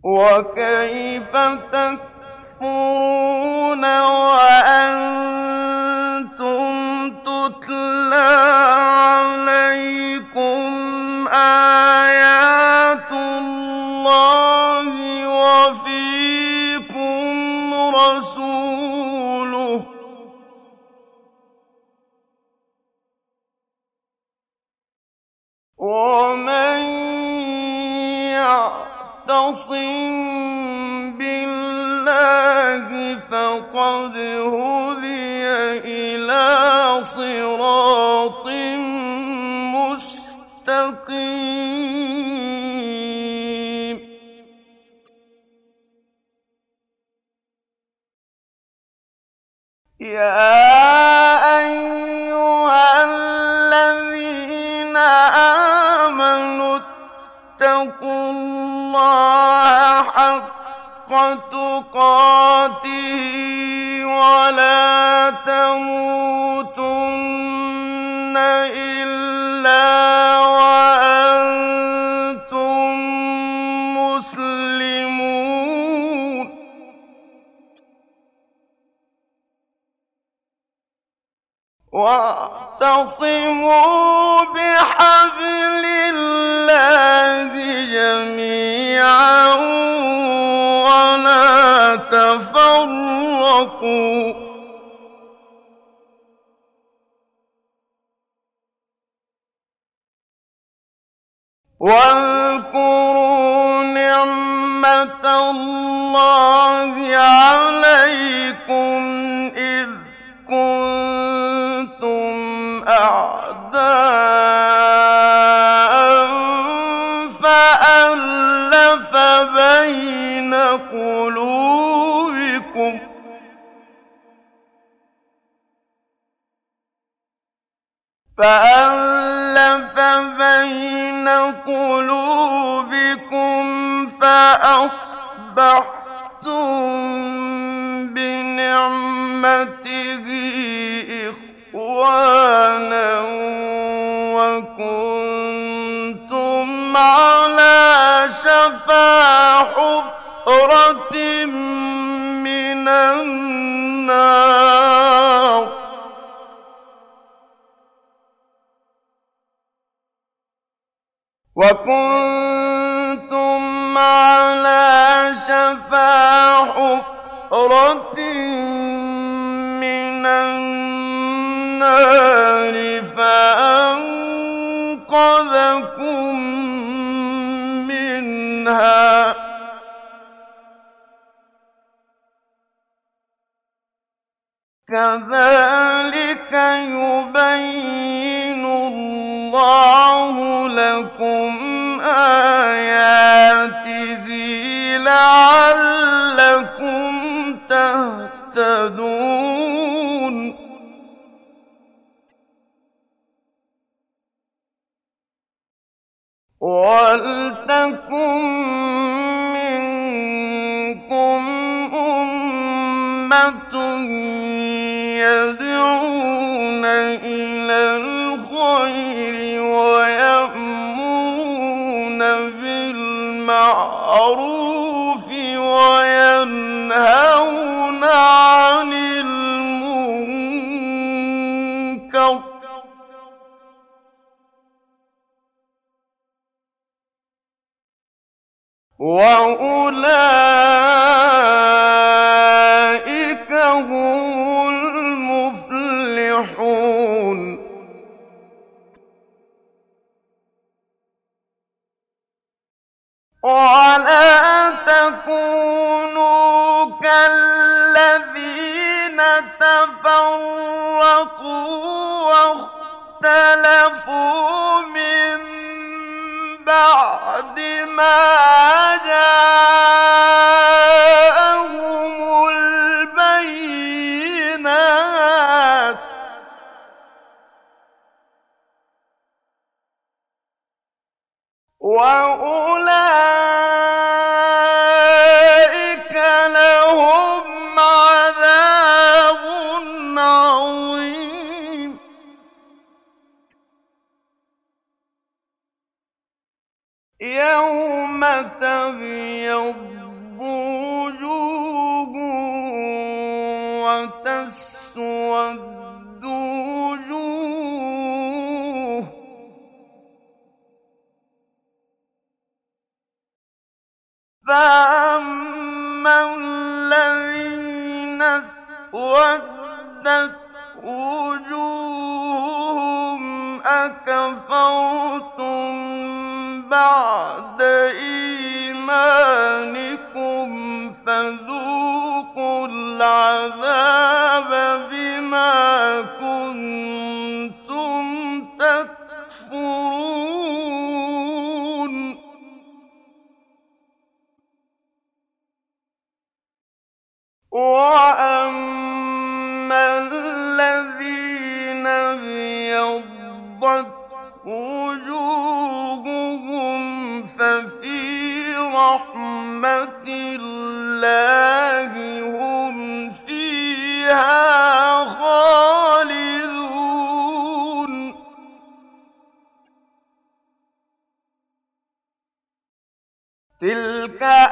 وكيف تكفرون وأنتم تتلى عليكم آيات الله وفيكم رسوله ومن يعتصم بالله فقد هدي إلى صراط مستقيم يا أيها الذين آمنوا اتقوا الله حق تقاته ولا تموتن إلا وأنتم مسلمون واعتصموا بحبل الله جميعا ولا تفرقوا واذكروا نعمة الله عليكم إذ كنتم أعداء فألف بين قلوبكم فأصبحتم بنعمته إخوانا وكنتم على شفا حفرة من النار فأنقذكم منها كذلك يبين الله لكم آياته لعلكم تهتدون وَلْتَكُن مِّنكُمْ أُمَّةٌ يَدْعُونَ إِلَى الْخَيْرِ وَيَأْمُرُونَ بِالْمَعْرُوفِ وَيَنْهَوْنَ عَنِ الْمُنكَرِ ۚ وَأُولَٰئِكَ هُمُ الْمُفْلِحُونَ وَلَا تَكُونُوا كَالَّذِينَ تَفَرَّقُوا وَاخْتَلَفُوا مِن بَعْدِ مَا جَاءَهُمُ الْبَيِّنَاتُ ۚ وَأُولَٰئِكَ لَهُمْ عَذَابٌ عَظِيمٌ يَوْمَ تَبْيَضُّ وجوه وتسود وجوه فأما الذين اسودت وجوههم أكفرتم بعد إيمانكم فذوقوا العذاب بما كنتم تكفرون وأما الذين ابيضت وجوههم ففي رحمة الله هم فيها خالدون تلك